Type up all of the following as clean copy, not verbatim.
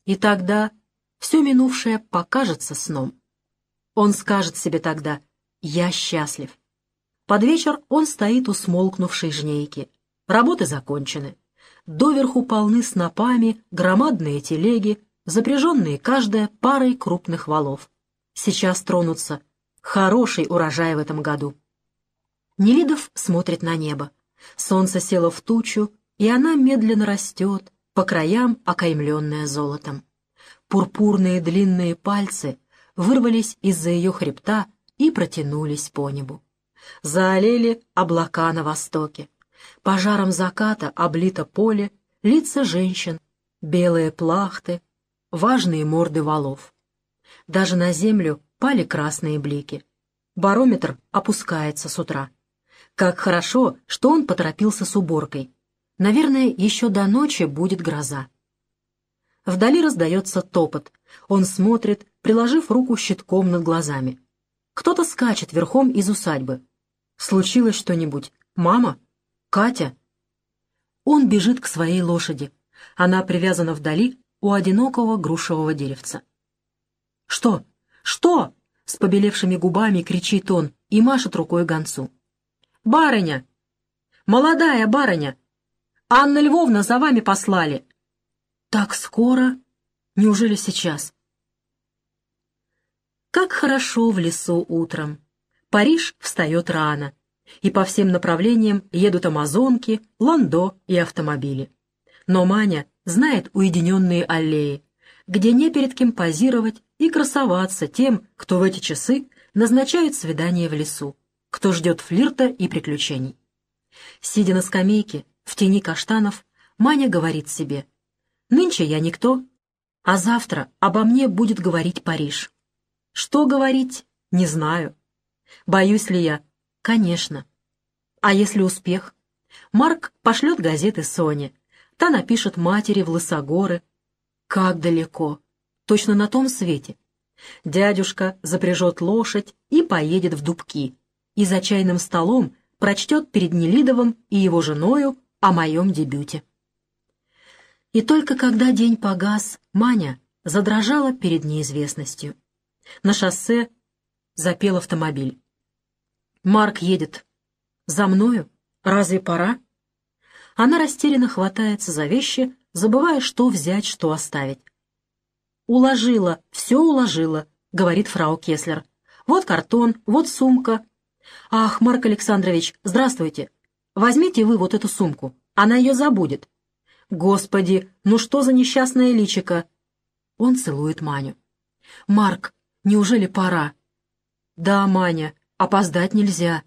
И тогда все минувшее покажется сном. Он скажет себе тогда: «Я счастлив». Под вечер он стоит у смолкнувшей жнейки. Работы закончены. Доверху полны снопами громадные телеги, запряженные каждая парой крупных валов. Сейчас тронутся. Хороший урожай в этом году. Нелидов смотрит на небо. Солнце село в тучу, и она медленно растет, по краям окаймленная золотом. Пурпурные длинные пальцы вырвались из-за ее хребта и протянулись по небу. Заолели облака на востоке. Пожаром заката облито поле, лица женщин, белые плахты, важные морды валов. Даже на землю пали красные блики. Барометр опускается с утра. Как хорошо, что он поторопился с уборкой. Наверное, еще до ночи будет гроза. Вдали раздается топот. Он смотрит, приложив руку щитком над глазами. Кто-то скачет верхом из усадьбы. Случилось что-нибудь? Мама? Катя? Он бежит к своей лошади. Она привязана вдали у одинокого грушевого деревца. «Что? Что?» — с побелевшими губами кричит он и машет рукой гонцу. «Барыня! Молодая барыня! Анна Львовна за вами послали!» «Так скоро? Неужели сейчас?» Как хорошо в лесу утром. Париж встает рано, и по всем направлениям едут амазонки, ландо и автомобили. Но Маня знает уединенные аллеи, где не перед кем позировать и красоваться тем, кто в эти часы назначает свидание в лесу, кто ждет флирта и приключений. Сидя на скамейке, в тени каштанов, Маня говорит себе: «Нынче я никто, а завтра обо мне будет говорить Париж». Что говорить? Не знаю. Боюсь ли я? Конечно. А если успех? Марк пошлет газеты Соне. Та напишет матери в Лысогоры. Как далеко. Точно на том свете. Дядюшка запряжет лошадь и поедет в Дубки. И за чайным столом прочтет перед Нелидовым и его женою о моем дебюте. И только когда день погас, Маня задрожала перед неизвестностью. На шоссе запел автомобиль. Марк едет. За мною? Разве пора? Она растерянно хватается за вещи, забывая, что взять, что оставить. «Уложила, все уложила», — говорит фрау Кеслер. «Вот картон, вот сумка». «Ах, Марк Александрович, здравствуйте. Возьмите вы вот эту сумку, она ее забудет». «Господи, ну что за несчастное личико?» Он целует Маню. «Марк, неужели пора?» «Да, Маня, опоздать нельзя».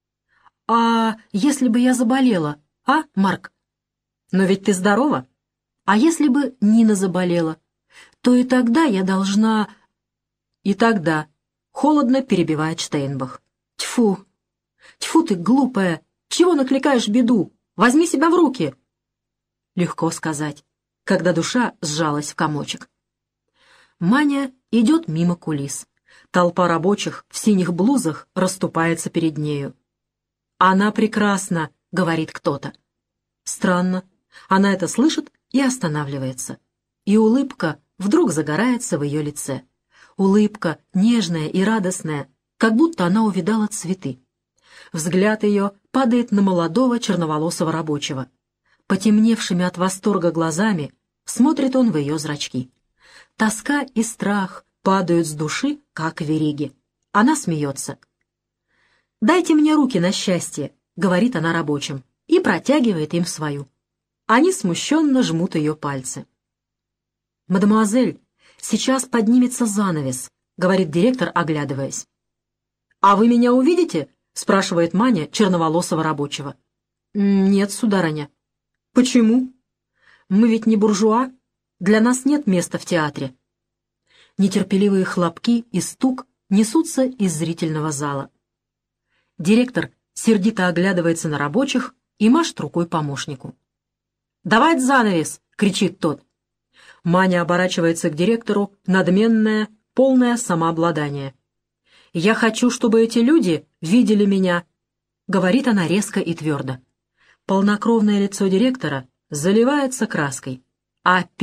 «А если бы я заболела, а, Марк?» «Но ведь ты здорова. А если бы Нина заболела, то и тогда я должна...» «И тогда...» — холодно перебивает Штейнбах. «Тьфу! Тьфу ты, глупая! Чего накликаешь беду? Возьми себя в руки!» Легко сказать, когда душа сжалась в комочек. Маня идет мимо кулис. Толпа рабочих в синих блузах расступается перед нею. «Она прекрасна», — говорит кто-то. Странно. Она это слышит и останавливается. И улыбка вдруг загорается в ее лице. Улыбка нежная и радостная, как будто она увидала цветы. Взгляд ее падает на молодого черноволосого рабочего. Потемневшими от восторга глазами смотрит он в ее зрачки. Тоска и страх падают с души, как вериги. Она смеется. «Дайте мне руки на счастье», — говорит она рабочим, и протягивает им свою. Они смущенно жмут ее пальцы. «Мадемуазель, сейчас поднимется занавес», — говорит директор, оглядываясь. «А вы меня увидите?» — спрашивает Маня черноволосого рабочего. «Нет, сударыня». «Почему?» «Мы ведь не буржуа. Для нас нет места в театре». Нетерпеливые хлопки и стук несутся из зрительного зала. Директор сердито оглядывается на рабочих и машет рукой помощнику. «Давай занавес!» — кричит тот. Маня оборачивается к директору, надменная, полное самообладание. «Я хочу, чтобы эти люди видели меня», — говорит она резко и твердо. Полнокровное лицо директора заливается краской. Опять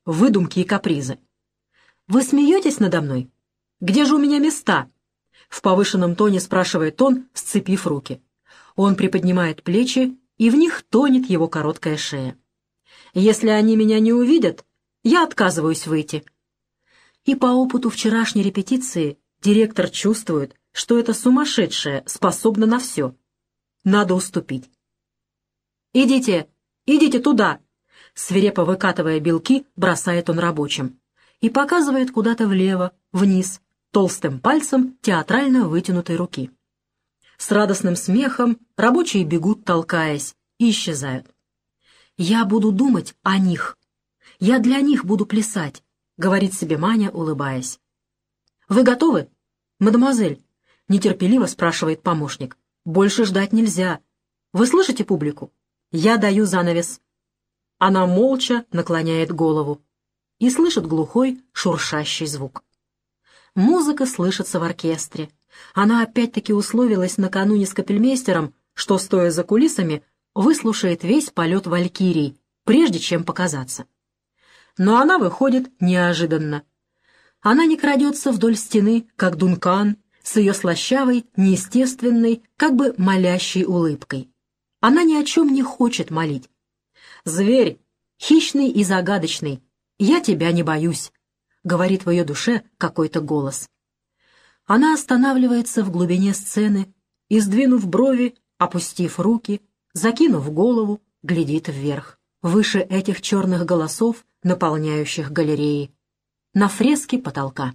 выдумки и капризы. «Вы смеетесь надо мной? Где же у меня места?» В повышенном тоне спрашивает он, сцепив руки. Он приподнимает плечи, и в них тонет его короткая шея. «Если они меня не увидят, я отказываюсь выйти». И по опыту вчерашней репетиции директор чувствует, что эта сумасшедшая способна на все. Надо уступить. «Идите, идите туда!» Свирепо выкатывая белки, бросает он рабочим и показывает куда-то влево, вниз, толстым пальцем театрально вытянутой руки. С радостным смехом рабочие бегут, толкаясь, и исчезают. «Я буду думать о них. Я для них буду плясать», — говорит себе Маня, улыбаясь. «Вы готовы, мадемуазель?» — нетерпеливо спрашивает помощник. «Больше ждать нельзя. Вы слышите публику? Я даю занавес». Она молча наклоняет голову и слышит глухой шуршащий звук. Музыка слышится в оркестре. Она опять-таки условилась накануне с капельмейстером, что, стоя за кулисами, выслушает весь полет валькирий, прежде чем показаться. Но она выходит неожиданно. Она не крадется вдоль стены, как Дункан, с ее слащавой, неестественной, как бы молящей улыбкой. Она ни о чем не хочет молить. «Зверь, хищный и загадочный, я тебя не боюсь», — говорит в ее душе какой-то голос. Она останавливается в глубине сцены и, сдвинув брови, опустив руки, закинув голову, глядит вверх, выше этих черных голосов, наполняющих галереи, на фрески потолка.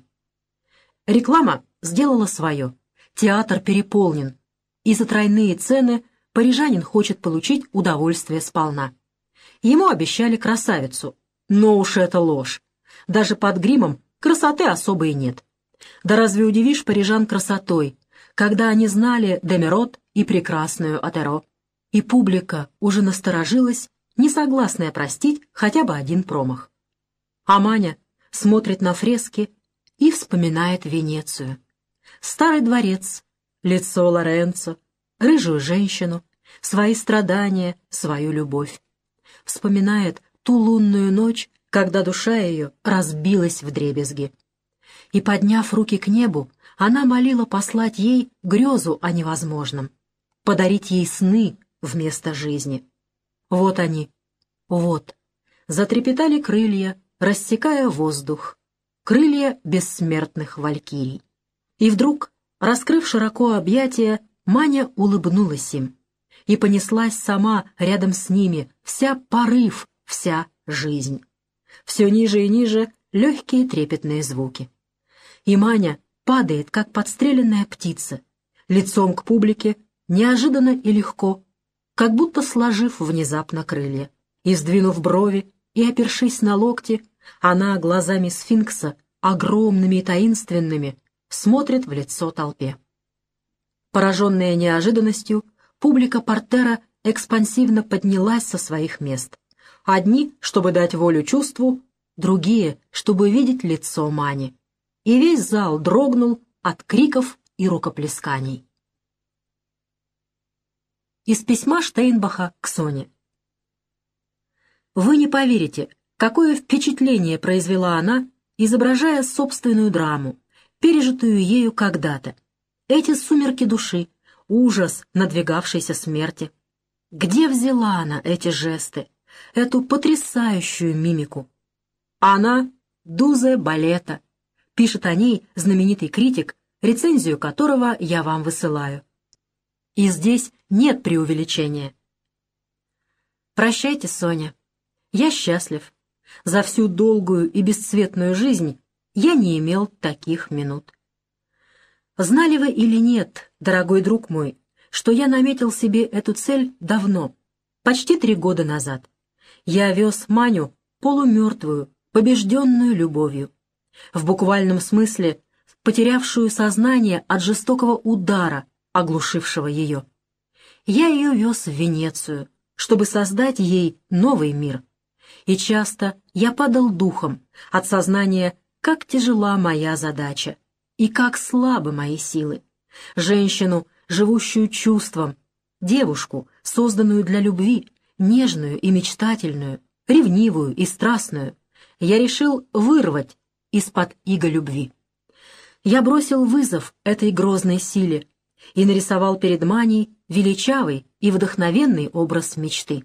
Реклама сделала свое, театр переполнен, и за тройные цены парижанин хочет получить удовольствие сполна. Ему обещали красавицу, но уж это ложь. Даже под гримом красоты особой нет. Да разве удивишь парижан красотой, когда они знали Демерот и прекрасную Отеро? И публика уже насторожилась, не согласная простить хотя бы один промах. А Маня смотрит на фрески и вспоминает Венецию. Старый дворец, лицо Лоренцо, рыжую женщину, свои страдания, свою любовь. Вспоминает ту лунную ночь, когда душа ее разбилась вдребезги. И, подняв руки к небу, она молила послать ей грезу о невозможном, подарить ей сны вместо жизни. Вот они, вот, затрепетали крылья, рассекая воздух, крылья бессмертных валькирий. И вдруг, раскрыв широко объятия, Маня улыбнулась им и понеслась сама рядом с ними, вся порыв, вся жизнь. Все ниже и ниже легкие трепетные звуки. И Маня падает, как подстреленная птица, лицом к публике, неожиданно и легко, как будто сложив внезапно крылья. И, сдвинув брови и опершись на локти, она глазами сфинкса, огромными и таинственными, смотрит в лицо толпе. Пораженная неожиданностью, публика портера экспансивно поднялась со своих мест. Одни, чтобы дать волю чувству, другие, чтобы видеть лицо Мани. И весь зал дрогнул от криков и рукоплесканий. Из письма Штейнбаха к Соне. Вы не поверите, какое впечатление произвела она, изображая собственную драму, пережитую ею когда-то. Эти сумерки души, ужас надвигавшейся смерти. Где взяла она эти жесты, эту потрясающую мимику? Она — Дузе балета, пишет о ней знаменитый критик, рецензию которого я вам высылаю. И здесь нет преувеличения. Прощайте, Соня. Я счастлив. За всю долгую и бесцветную жизнь я не имел таких минут. Знали вы или нет, дорогой друг мой, что я наметил себе эту цель давно, почти 3 года назад. Я вез Маню полумертвую, побежденную любовью, в буквальном смысле потерявшую сознание от жестокого удара, оглушившего ее. Я ее вез в Венецию, чтобы создать ей новый мир. И часто я падал духом от сознания, как тяжела моя задача и как слабы мои силы. Женщину, живущую чувством, девушку, созданную для любви, нежную и мечтательную, ревнивую и страстную, я решил вырвать из-под иго любви. Я бросил вызов этой грозной силе и нарисовал перед Маней величавый и вдохновенный образ мечты.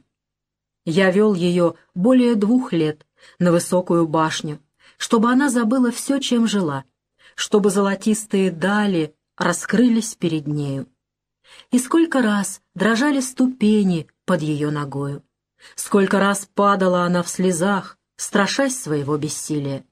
Я вел ее более 2 лет на высокую башню, чтобы она забыла все, чем жила, чтобы золотистые дали раскрылись перед нею. И сколько раз дрожали ступени под ее ногою, сколько раз падала она в слезах, страшась своего бессилия.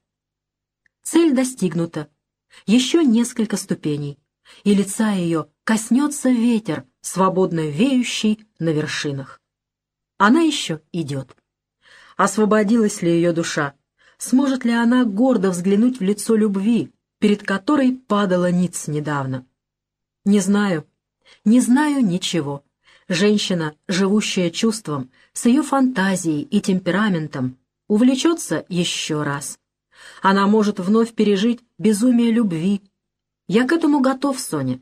Цель достигнута. Еще несколько ступеней, и лица ее коснется ветер, свободно веющий на вершинах. Она еще идет. Освободилась ли ее душа? Сможет ли она гордо взглянуть в лицо любви, перед которой падала ниц недавно? Не знаю ничего. Женщина, живущая чувством, с ее фантазией и темпераментом, увлечется еще раз. Она может вновь пережить безумие любви. Я к этому готов, Соня.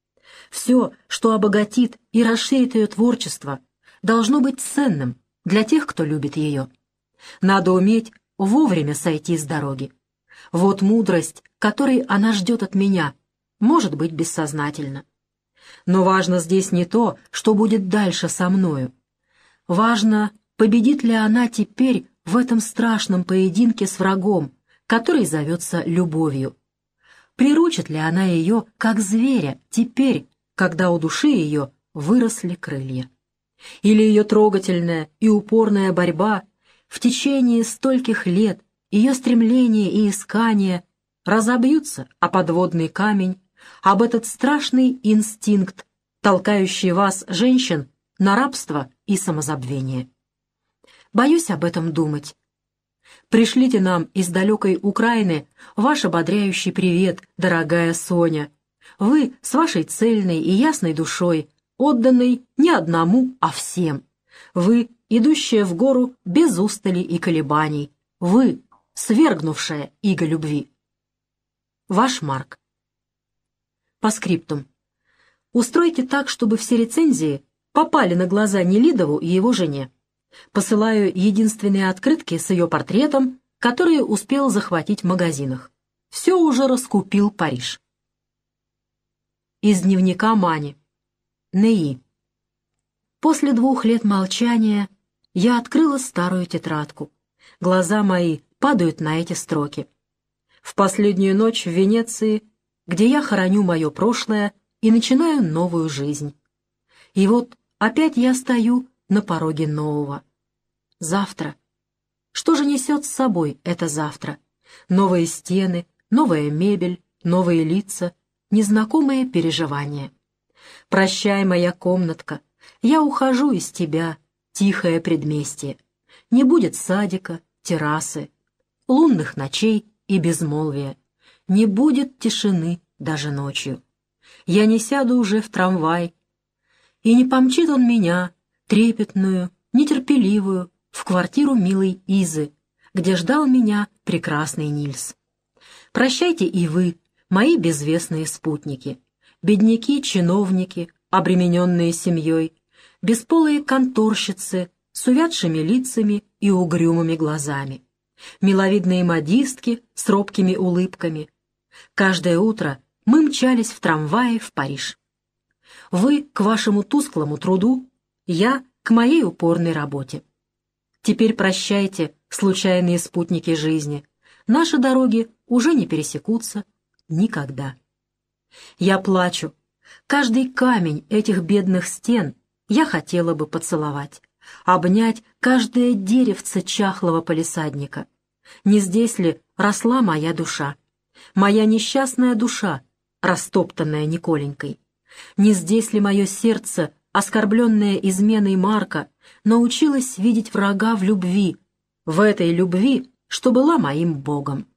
Все, что обогатит и расширит ее творчество, должно быть ценным для тех, кто любит ее. Надо уметь вовремя сойти с дороги. Вот мудрость, которой она ждет от меня, может быть бессознательно. Но важно здесь не то, что будет дальше со мною. Важно, победит ли она теперь в этом страшном поединке с врагом, который зовется любовью. Приручит ли она ее, как зверя, теперь, когда у души ее выросли крылья? Или ее трогательная и упорная борьба в течение стольких лет, ее стремления и искания разобьются о подводный камень, об этот страшный инстинкт, толкающий вас, женщин, на рабство и самозабвение? Боюсь об этом думать. Пришлите нам из далекой Украины ваш ободряющий привет, дорогая Соня. Вы с вашей цельной и ясной душой, отданной не одному, а всем. Вы, идущая в гору без устали и колебаний. Вы, свергнувшая иго любви. Ваш Марк. По скриптум. Устройте так, чтобы все рецензии попали на глаза Нелидову и его жене. Посылаю единственные открытки с ее портретом, которые успел захватить в магазинах. Все уже раскупил Париж. Из дневника Мани. Неи. После 2 лет молчания я открыла старую тетрадку. Глаза мои падают на эти строки. В последнюю ночь в Венеции, где я хороню мое прошлое и начинаю новую жизнь. И вот опять я стою на пороге нового. Завтра. Что же несет с собой это завтра? Новые стены, новая мебель, новые лица, незнакомые переживания. Прощай, моя комнатка, я ухожу из тебя, тихое предместье. Не будет садика, террасы, лунных ночей и безмолвия. Не будет тишины даже ночью. Я не сяду уже в трамвай, и не помчит он меня, трепетную, нетерпеливую, в квартиру милой Изы, где ждал меня прекрасный Нильс. Прощайте и вы, мои безвестные спутники, бедняки-чиновники, обремененные семьей, бесполые конторщицы с увядшими лицами и угрюмыми глазами, миловидные модистки с робкими улыбками. Каждое утро мы мчались в трамвае в Париж. Вы к вашему тусклому труду, я к моей упорной работе. Теперь прощайте, случайные спутники жизни. Наши дороги уже не пересекутся никогда. Я плачу. Каждый камень этих бедных стен я хотела бы поцеловать, обнять каждое деревце чахлого палисадника. Не здесь ли росла моя душа? Моя несчастная душа, растоптанная Николенькой. Не здесь ли мое сердце, оскорбленное изменой Марка, научилось видеть врага в любви, в этой любви, что была моим Богом?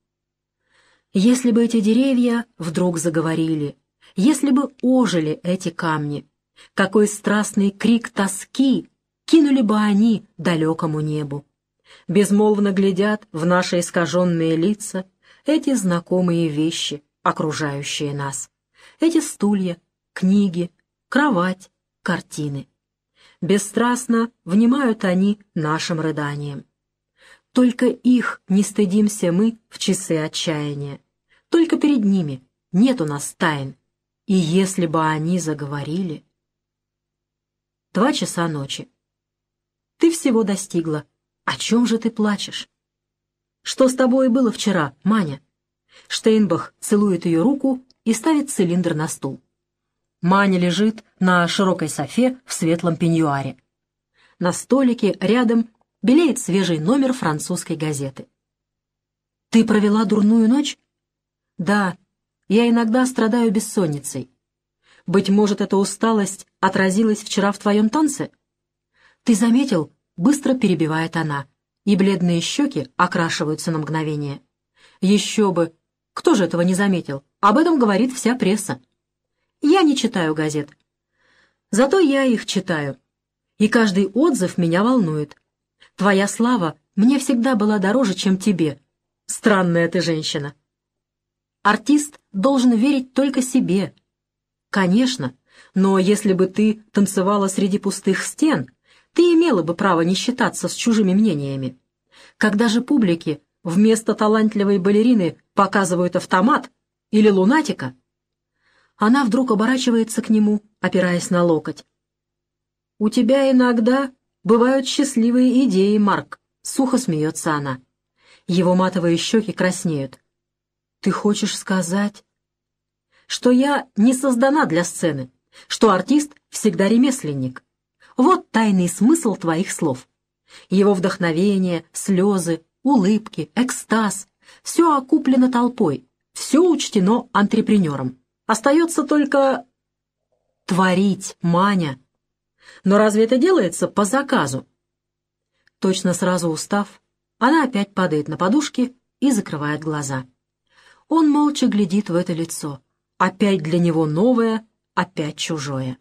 Если бы эти деревья вдруг заговорили, если бы ожили эти камни, какой страстный крик тоски кинули бы они далекому небу. Безмолвно глядят в наши искаженные лица эти знакомые вещи, окружающие нас, эти стулья, книги, кровать, картины. Бесстрастно внимают они нашим рыданиям. Только их не стыдимся мы в часы отчаяния. Только перед ними нет у нас тайн. И если бы они заговорили... 2 часа ночи. Ты всего достигла. О чем же ты плачешь? Что с тобой было вчера, Маня? Штейнбах целует ее руку и ставит цилиндр на стул. Маня лежит на широкой софе в светлом пеньюаре. На столике рядом белеет свежий номер французской газеты. «Ты провела дурную ночь?» «Да, я иногда страдаю бессонницей. Быть может, эта усталость отразилась вчера в твоем танце?» «Ты заметил?» — быстро перебивает она, и бледные щеки окрашиваются на мгновение. «Еще бы! Кто же этого не заметил? Об этом говорит вся пресса. Я не читаю газет. Зато я их читаю. И каждый отзыв меня волнует. Твоя слава мне всегда была дороже, чем тебе. Странная ты женщина. Артист должен верить только себе. Конечно, но если бы ты танцевала среди пустых стен, ты имела бы право не считаться с чужими мнениями. Когда же публике вместо талантливой балерины показывают автомат или лунатика, она вдруг оборачивается к нему, опираясь на локоть. «У тебя иногда бывают счастливые идеи, Марк», — сухо смеется она. Его матовые щеки краснеют. «Ты хочешь сказать, что я не создана для сцены, что артист всегда ремесленник? Вот тайный смысл твоих слов. Его вдохновение, слезы, улыбки, экстаз — все окуплено толпой, все учтено антрепренером. Остается только творить, Маня. Но разве это делается по заказу?» Точно сразу устав, она опять падает на подушки и закрывает глаза. Он молча глядит в это лицо. Опять для него новое, опять чужое.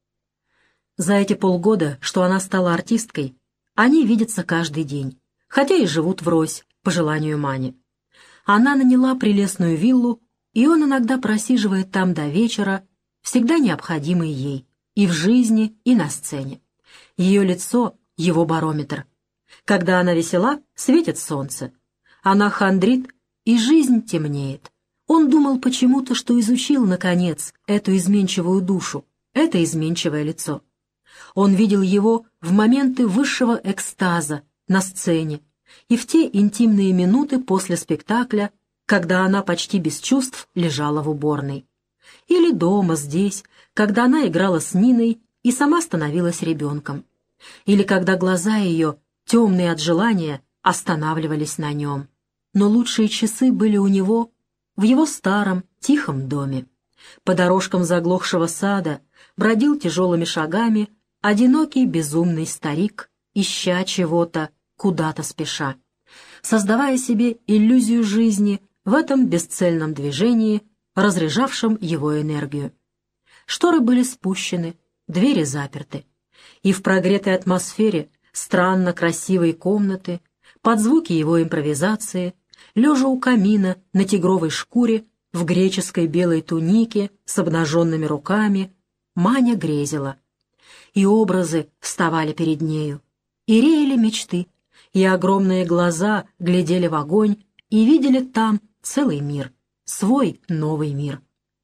За эти полгода, что она стала артисткой, они видятся каждый день, хотя и живут врозь, по желанию Мани. Она наняла прелестную виллу, и он иногда просиживает там до вечера, всегда необходимый ей, и в жизни, и на сцене. Ее лицо — его барометр. Когда она весела, светит солнце. Она хандрит, и жизнь темнеет. Он думал почему-то, что изучил, наконец, эту изменчивую душу, это изменчивое лицо. Он видел его в моменты высшего экстаза, на сцене, и в те интимные минуты после спектакля, когда она почти без чувств лежала в уборной. Или дома, здесь, когда она играла с Ниной и сама становилась ребенком. Или когда глаза ее, темные от желания, останавливались на нем. Но лучшие часы были у него в его старом, тихом доме. По дорожкам заглохшего сада бродил тяжелыми шагами одинокий безумный старик, ища чего-то, куда-то спеша, создавая себе иллюзию жизни в этом бесцельном движении, разряжавшем его энергию. Шторы были спущены, двери заперты, и в прогретой атмосфере странно красивой комнаты, под звуки его импровизации, лежа у камина на тигровой шкуре, в греческой белой тунике с обнаженными руками, Маня грезила. И образы вставали перед нею, и реяли мечты, и огромные глаза глядели в огонь и видели там целый мир, свой новый мир.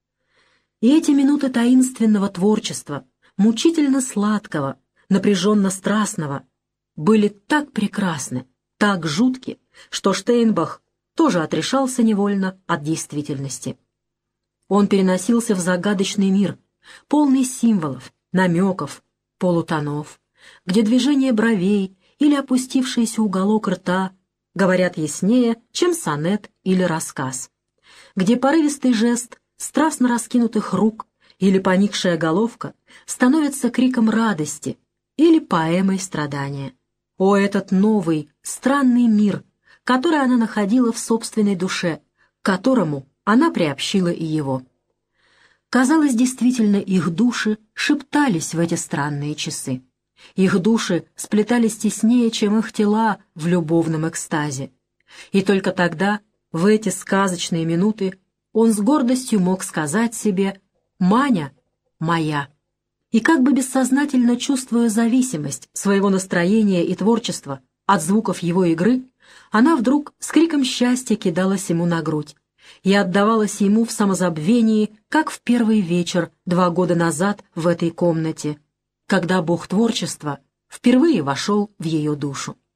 И эти минуты таинственного творчества, мучительно сладкого, напряженно страстного, были так прекрасны, так жутки, что Штейнбах тоже отрешался невольно от действительности. Он переносился в загадочный мир, полный символов, намеков, полутонов, где движение бровей или опустившийся уголок рта говорят яснее, чем сонет или рассказ, где порывистый жест страстно раскинутых рук или поникшая головка становятся криком радости или поэмой страдания. О, этот новый, странный мир, который она находила в собственной душе, к которому она приобщила и его. Казалось, действительно, их души шептались в эти странные часы. Их души сплетались теснее, чем их тела в любовном экстазе. И только тогда, в эти сказочные минуты, он с гордостью мог сказать себе «Маня моя». И как бы бессознательно чувствуя зависимость своего настроения и творчества от звуков его игры, она вдруг с криком счастья кидалась ему на грудь и отдавалась ему в самозабвении, как в первый вечер 2 года назад в этой комнате, когда бог творчества впервые вошел в ее душу.